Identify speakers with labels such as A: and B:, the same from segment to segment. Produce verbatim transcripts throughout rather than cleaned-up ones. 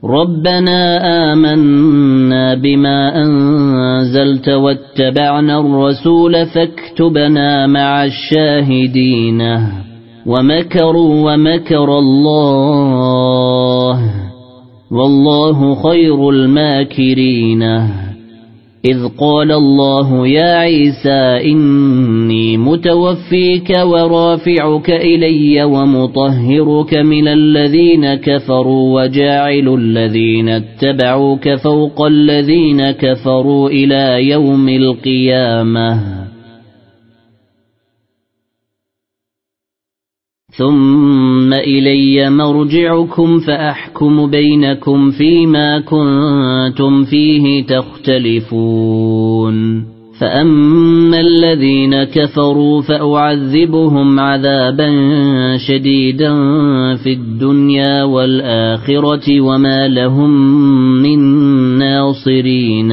A: ربنا آمنا بما أنزلت واتبعنا الرسول فاكتبنا مع الشاهدين ومكروا ومكر الله والله خير الماكرين إذ قال الله يا عيسى إني متوفيك ورافعك إلي ومطهرك من الذين كفروا وجاعل الذين اتبعوك فوق الذين كفروا إلى يوم القيامة ثم إلي مرجعكم فأحكم بينكم فيما كنتم فيه تختلفون فأما الذين كفروا فأعذبهم عذابا شديدا في الدنيا والآخرة وما لهم من ناصرين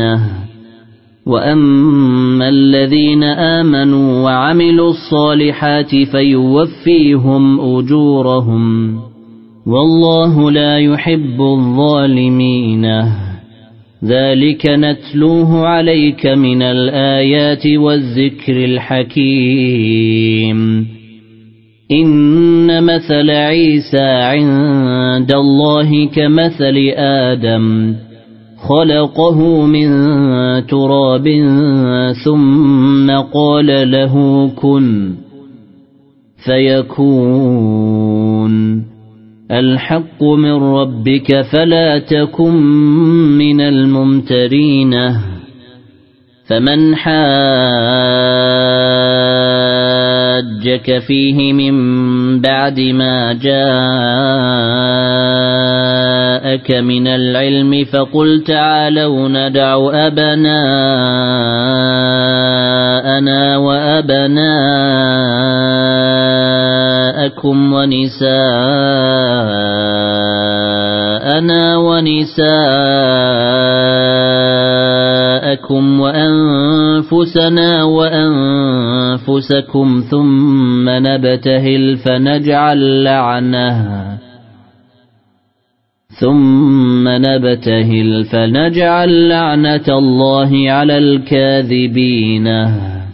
A: وأما الذين آمنوا وعملوا الصالحات فيوفيهم أجورهم والله لا يحب الظالمين ذلك نتلوه عليك من الآيات والذكر الحكيم إن مثل عيسى عند الله كمثل آدم خلقه من تراب ثم قال له كن فيكون الحق من ربك فلا تكن من الممترين فمن حاجك فيه من بعد ما جاءك من العلم فقل تعالوا ندع أبناءنا وأبناءكم ونساءنا ونساءكم وأنفسنا وأنفسكم ثم نبتهل فنجعل لعنة ثم نبتهل فنجعل لعنة الله على الكاذبين